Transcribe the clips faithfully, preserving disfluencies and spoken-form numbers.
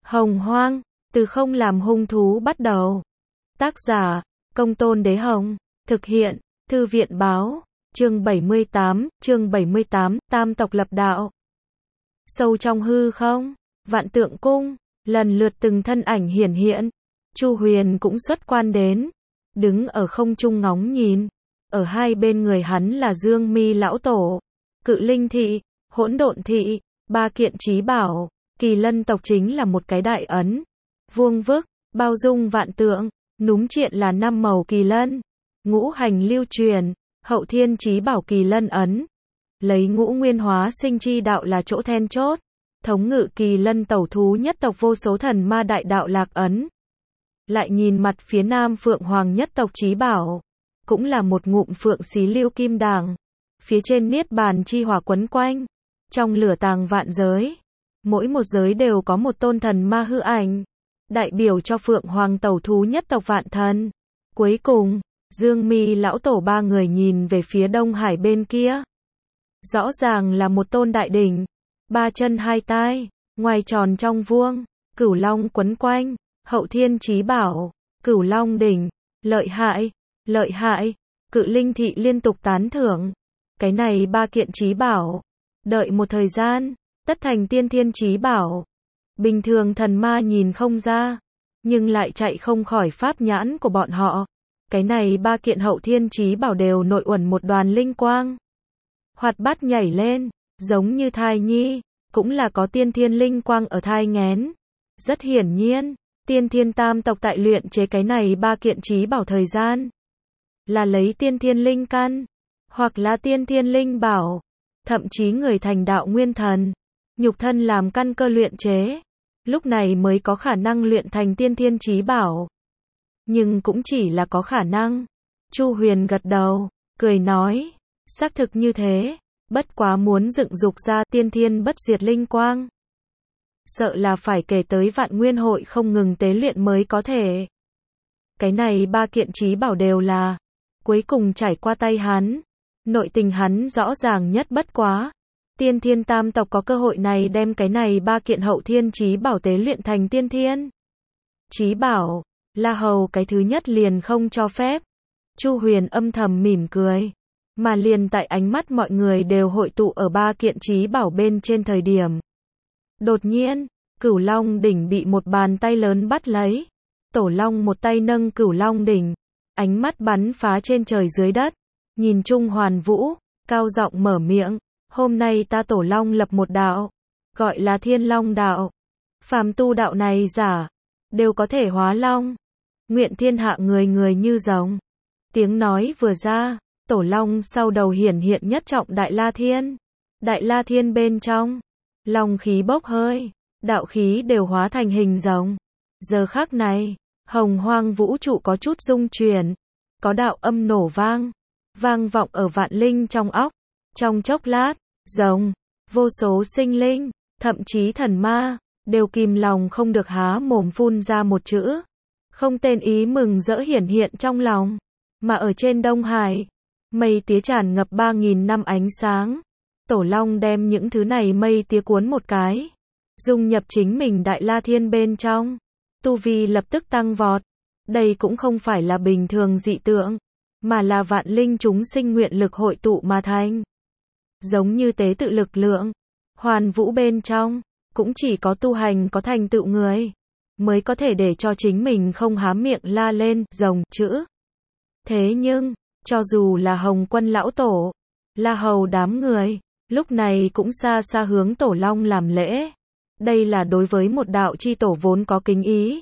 Hồng Hoang, từ không làm hung thú bắt đầu. Tác giả, Công Tôn Đế Hồng. Thực hiện, Thư viện Báo. Chương bảy mươi tám, chương bảy mươi tám, Tam tộc lập đạo. Sâu trong hư không, Vạn Tượng Cung, lần lượt từng thân ảnh hiển hiện. Chu Huyền cũng xuất quan đến, đứng ở không trung ngóng nhìn. Ở hai bên người hắn là Dương Mi lão tổ, Cự Linh thị, Hỗn Độn thị, ba kiện chí bảo. Kỳ Lân tộc chính là một cái đại ấn, vuông vức, bao dung vạn tượng. Núm triện là năm màu kỳ lân, ngũ hành lưu truyền, hậu thiên chí bảo Kỳ Lân ấn. Lấy ngũ nguyên hóa sinh chi đạo là chỗ then chốt, thống ngự Kỳ Lân tẩu thú nhất tộc vô số thần ma đại đạo lạc ấn. Lại nhìn mặt phía nam Phượng Hoàng nhất tộc chí bảo, cũng là một ngụm phượng xí lưu kim đàng, phía trên niết bàn chi hỏa quấn quanh, trong lửa tàng vạn giới, mỗi một giới đều có một tôn thần ma hư ảnh, đại biểu cho Phượng Hoàng tẩu thú nhất tộc vạn thần. Cuối cùng, Dương Mi lão tổ ba người nhìn về phía Đông Hải bên kia. Rõ ràng là một tôn đại đỉnh, ba chân hai tai, ngoài tròn trong vuông, cửu long quấn quanh, hậu thiên chí bảo, cửu long đỉnh, lợi hại, lợi hại. Cự Linh thị liên tục tán thưởng. Cái này ba kiện chí bảo, đợi một thời gian, tất thành tiên thiên chí bảo. Bình thường thần ma nhìn không ra, nhưng lại chạy không khỏi pháp nhãn của bọn họ. Cái này ba kiện hậu thiên chí bảo đều nội uẩn một đoàn linh quang, hoạt bát nhảy lên, giống như thai nhi, cũng là có tiên thiên linh quang ở thai nghén. Rất hiển nhiên, tiên thiên tam tộc tại luyện chế cái này ba kiện chí bảo thời gian, là lấy tiên thiên linh căn, hoặc là tiên thiên linh bảo, thậm chí người thành đạo nguyên thần, nhục thân làm căn cơ luyện chế, lúc này mới có khả năng luyện thành tiên thiên chí bảo. Nhưng cũng chỉ là có khả năng. Chu Huyền gật đầu, cười nói, xác thực như thế, bất quá muốn dựng dục ra tiên thiên bất diệt linh quang, sợ là phải kể tới vạn nguyên hội không ngừng tế luyện mới có thể. Cái này ba kiện chí bảo đều là cuối cùng trải qua tay hắn, nội tình hắn rõ ràng nhất bất quá. Tiên thiên tam tộc có cơ hội này đem cái này ba kiện hậu thiên chí bảo tế luyện thành tiên thiên chí bảo, La Hầu cái thứ nhất liền không cho phép. Chu Huyền âm thầm mỉm cười, mà liền tại ánh mắt mọi người đều hội tụ ở ba kiện chí bảo bên trên thời điểm, đột nhiên, Cửu Long đỉnh bị một bàn tay lớn bắt lấy. Tổ Long một tay nâng Cửu Long đỉnh, ánh mắt bắn phá trên trời dưới đất, nhìn Trung Hoàn Vũ, cao giọng mở miệng, hôm nay ta Tổ Long lập một đạo, gọi là Thiên Long đạo. Phàm tu đạo này giả, đều có thể hóa long, nguyện thiên hạ người người như rồng. Tiếng nói vừa ra, Tổ Long sau đầu hiển hiện nhất trọng Đại La Thiên. Đại La Thiên bên trong, long khí bốc hơi, đạo khí đều hóa thành hình rồng. Giờ khắc này, hồng hoang vũ trụ có chút rung chuyển, có đạo âm nổ vang, vang vọng ở vạn linh trong óc. Trong chốc lát, rồng, vô số sinh linh, thậm chí thần ma, đều kìm lòng không được há mồm phun ra một chữ. Không tên ý mừng rỡ hiển hiện trong lòng. Mà ở trên Đông Hải, mây tía tràn ngập ba nghìn năm ánh sáng. Tổ Long đem những thứ này mây tía cuốn một cái, dung nhập chính mình Đại La Thiên bên trong. Tu vi lập tức tăng vọt. Đây cũng không phải là bình thường dị tượng, mà là vạn linh chúng sinh nguyện lực hội tụ mà thành. Giống như tế tự lực lượng, hoàn vũ bên trong, cũng chỉ có tu hành có thành tựu người, mới có thể để cho chính mình không há miệng la lên, rồng, chữ. Thế nhưng, cho dù là Hồng Quân lão tổ, La Hầu đám người, lúc này cũng xa xa hướng Tổ Long làm lễ. Đây là đối với một đạo chi tổ vốn có kính ý.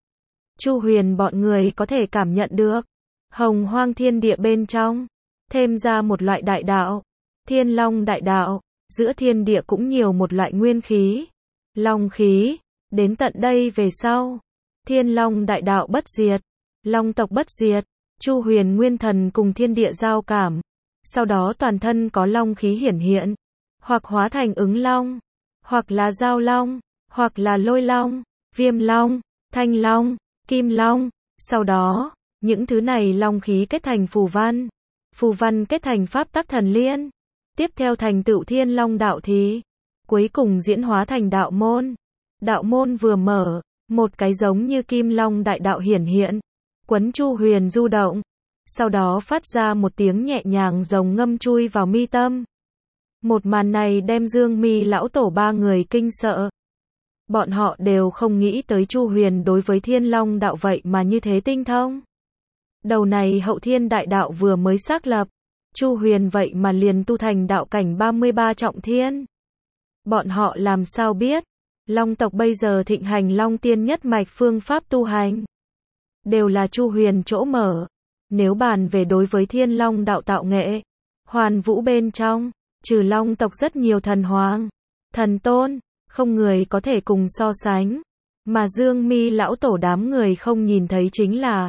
Chu Huyền bọn người có thể cảm nhận được, hồng hoang thiên địa bên trong, thêm ra một loại đại đạo, Thiên Long đại đạo, giữa thiên địa cũng nhiều một loại nguyên khí, long khí. Đến tận đây về sau, Thiên Long đại đạo bất diệt, long tộc bất diệt. Chu Huyền nguyên thần cùng thiên địa giao cảm, sau đó toàn thân có long khí hiển hiện, hoặc hóa thành ứng long, hoặc là giao long, hoặc là lôi long, viêm long, thanh long, kim long. Sau đó, những thứ này long khí kết thành phù văn, phù văn kết thành pháp tắc thần liên, tiếp theo thành tựu Thiên Long đạo thí, cuối cùng diễn hóa thành đạo môn. đạo môn vừa mở, một cái giống như kim long đại đạo hiển hiện, quấn Chu Huyền du động, sau đó phát ra một tiếng nhẹ nhàng rồng ngâm chui vào mi tâm. Một màn này đem Dương Mi lão tổ ba người kinh sợ. Bọn họ đều không nghĩ tới Chu Huyền đối với Thiên Long đạo vậy mà như thế tinh thông. Đầu này Hậu Thiên đại đạo vừa mới xác lập, Chu Huyền vậy mà liền tu thành đạo cảnh ba mươi ba trọng thiên. Bọn họ làm sao biết, Long tộc bây giờ thịnh hành Long Tiên nhất mạch phương pháp tu hành, đều là Chu Huyền chỗ mở. Nếu bàn về đối với Thiên Long đạo tạo nghệ, Hoàn Vũ bên trong, trừ Long tộc rất nhiều thần hoàng, thần tôn, không người có thể cùng so sánh. Mà Dương Mi lão tổ đám người không nhìn thấy chính là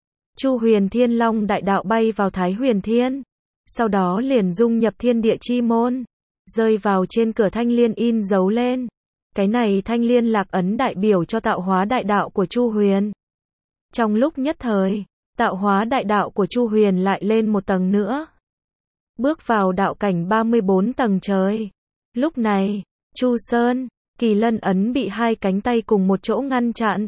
Chu Huyền Thiên Long đại đạo bay vào Thái Huyền Thiên, sau đó liền dung nhập thiên địa chi môn, rơi vào trên cửa thanh liên in dấu lên. Cái này thanh liên lạc ấn đại biểu cho tạo hóa đại đạo của Chu Huyền. Trong lúc nhất thời, tạo hóa đại đạo của Chu Huyền lại lên một tầng nữa, bước vào đạo cảnh ba mươi bốn tầng trời. Lúc này, Chu Sơn, Kỳ Lân ấn bị hai cánh tay cùng một chỗ ngăn chặn.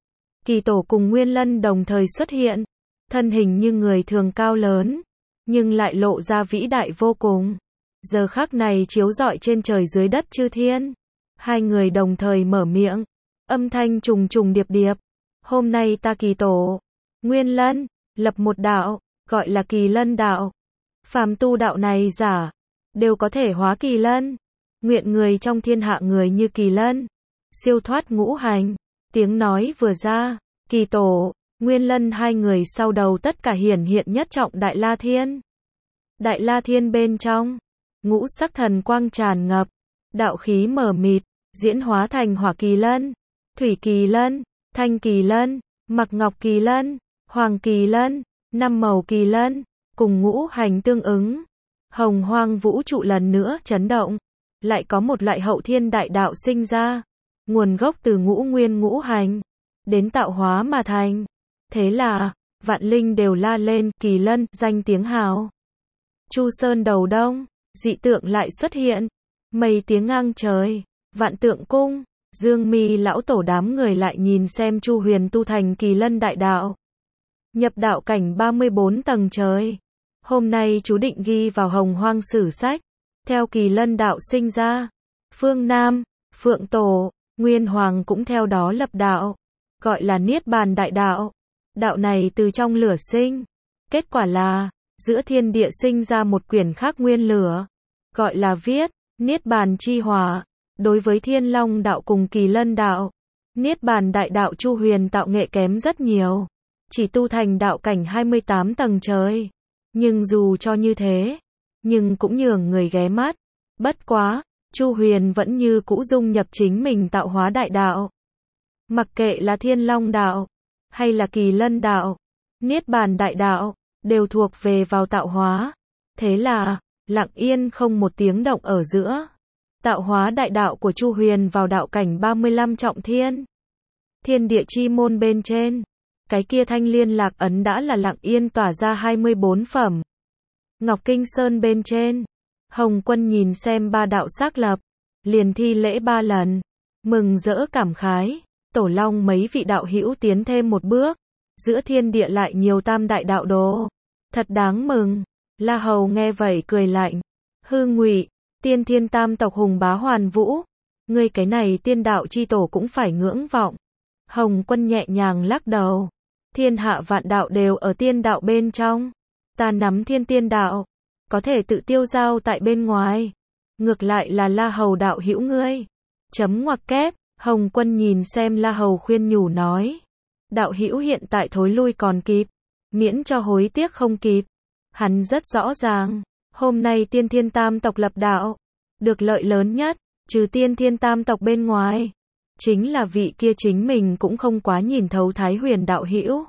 Kỳ Tổ cùng Nguyên Lân đồng thời xuất hiện, thân hình như người thường cao lớn, nhưng lại lộ ra vĩ đại vô cùng. Giờ khắc này chiếu rọi trên trời dưới đất chư thiên. Hai người đồng thời mở miệng, âm thanh trùng trùng điệp điệp. Hôm nay ta Kỳ Tổ, Nguyên Lân, lập một đạo, gọi là Kỳ Lân đạo. Phàm tu đạo này giả, đều có thể hóa Kỳ Lân. Nguyện người trong thiên hạ người như Kỳ Lân, siêu thoát ngũ hành. Tiếng nói vừa ra, Kỳ Tổ, Nguyên Lân hai người sau đầu tất cả hiển hiện nhất trọng Đại La Thiên. Đại La Thiên bên trong, ngũ sắc thần quang tràn ngập, đạo khí mờ mịt, diễn hóa thành Hỏa Kỳ Lân, Thủy Kỳ Lân, Thanh Kỳ Lân, Mặc Ngọc Kỳ Lân, Hoàng Kỳ Lân, năm màu Kỳ Lân, cùng ngũ hành tương ứng. Hồng hoang vũ trụ lần nữa chấn động, lại có một loại hậu thiên đại đạo sinh ra, nguồn gốc từ ngũ nguyên ngũ hành, đến tạo hóa mà thành. Thế là, vạn linh đều la lên, Kỳ Lân, danh tiếng hào. Chu Sơn đầu đông, dị tượng lại xuất hiện, mây tiếng ngang trời, vạn tượng cung, Dương Mi lão tổ đám người lại nhìn xem Chu Huyền tu thành Kỳ Lân đại đạo, nhập đạo cảnh ba mươi bốn tầng trời. Hôm nay chú định ghi vào hồng hoang sử sách, theo Kỳ Lân đạo sinh ra. Phương Nam, Phượng Tổ, Nguyên Hoàng cũng theo đó lập đạo, gọi là Niết Bàn đại đạo. Đạo này từ trong lửa sinh, kết quả là, giữa thiên địa sinh ra một quyển khác nguyên lửa, gọi là viết, Niết Bàn chi hỏa. Đối với Thiên Long đạo cùng Kỳ Lân đạo, Niết Bàn đại đạo Chu Huyền tạo nghệ kém rất nhiều, chỉ tu thành đạo cảnh hai mươi tám tầng trời. Nhưng dù cho như thế, nhưng cũng nhường người ghé mắt. Bất quá, Chu Huyền vẫn như cũ dung nhập chính mình tạo hóa đại đạo. Mặc kệ là Thiên Long đạo, hay là Kỳ Lân đạo, Niết Bàn đại đạo, đều thuộc về vào tạo hóa. Thế là, lặng yên không một tiếng động ở giữa. Tạo hóa đại đạo của Chu Huyền vào đạo cảnh ba mươi lăm trọng thiên. Thiên địa chi môn bên trên, cái kia thanh liên lạc ấn đã là lặng yên tỏa ra hai mươi bốn phẩm. Ngọc Kinh Sơn bên trên, Hồng Quân nhìn xem ba đạo xác lập, liền thi lễ ba lần, mừng rỡ cảm khái. Tổ Long mấy vị đạo hữu tiến thêm một bước, giữa thiên địa lại nhiều tam đại đạo đồ, thật đáng mừng. La Hầu nghe vậy cười lạnh, hư ngụy, tiên thiên tam tộc hùng bá Hoàn Vũ, ngươi cái này tiên đạo chi tổ cũng phải ngưỡng vọng. Hồng Quân nhẹ nhàng lắc đầu, thiên hạ vạn đạo đều ở tiên đạo bên trong, ta nắm thiên tiên đạo, có thể tự tiêu giao tại bên ngoài. Ngược lại là La Hầu đạo hữu ngươi, chấm ngoặc kép. Hồng Quân nhìn xem La Hầu khuyên nhủ nói, đạo hữu hiện tại thối lui còn kịp, miễn cho hối tiếc không kịp. Hắn rất rõ ràng, hôm nay tiên thiên tam tộc lập đạo, được lợi lớn nhất, trừ tiên thiên tam tộc bên ngoài, chính là vị kia chính mình cũng không quá nhìn thấu Thái Huyền đạo hữu.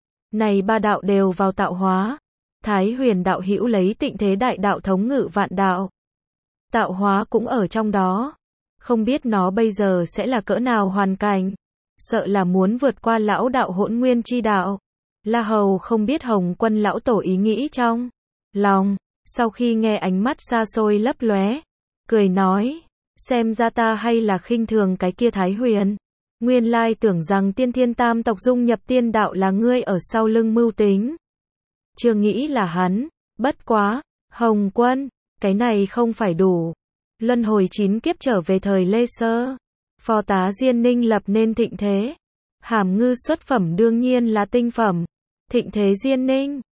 Này ba đạo đều vào tạo hóa, Thái Huyền đạo hữu lấy tịnh thế đại đạo thống ngự vạn đạo, tạo hóa cũng ở trong đó. Không biết nó bây giờ sẽ là cỡ nào hoàn cảnh, sợ là muốn vượt qua lão đạo hỗn nguyên chi đạo. La Hầu không biết Hồng Quân lão tổ ý nghĩ trong lòng, sau khi nghe ánh mắt xa xôi lấp lóe, cười nói, Xem ra ta hay là khinh thường cái kia Thái Huyền. Nguyên lai tưởng rằng tiên thiên tam tộc dung nhập tiên đạo là ngươi ở sau lưng mưu tính. Chưa nghĩ là hắn. Bất quá, Hồng Quân, cái này không phải đủ. Luân hồi chín kiếp trở về thời Lê Sơ. Phó tá Diên Ninh lập nên thịnh thế. Hàm Ngư xuất phẩm đương nhiên là tinh phẩm. Thịnh thế Diên Ninh.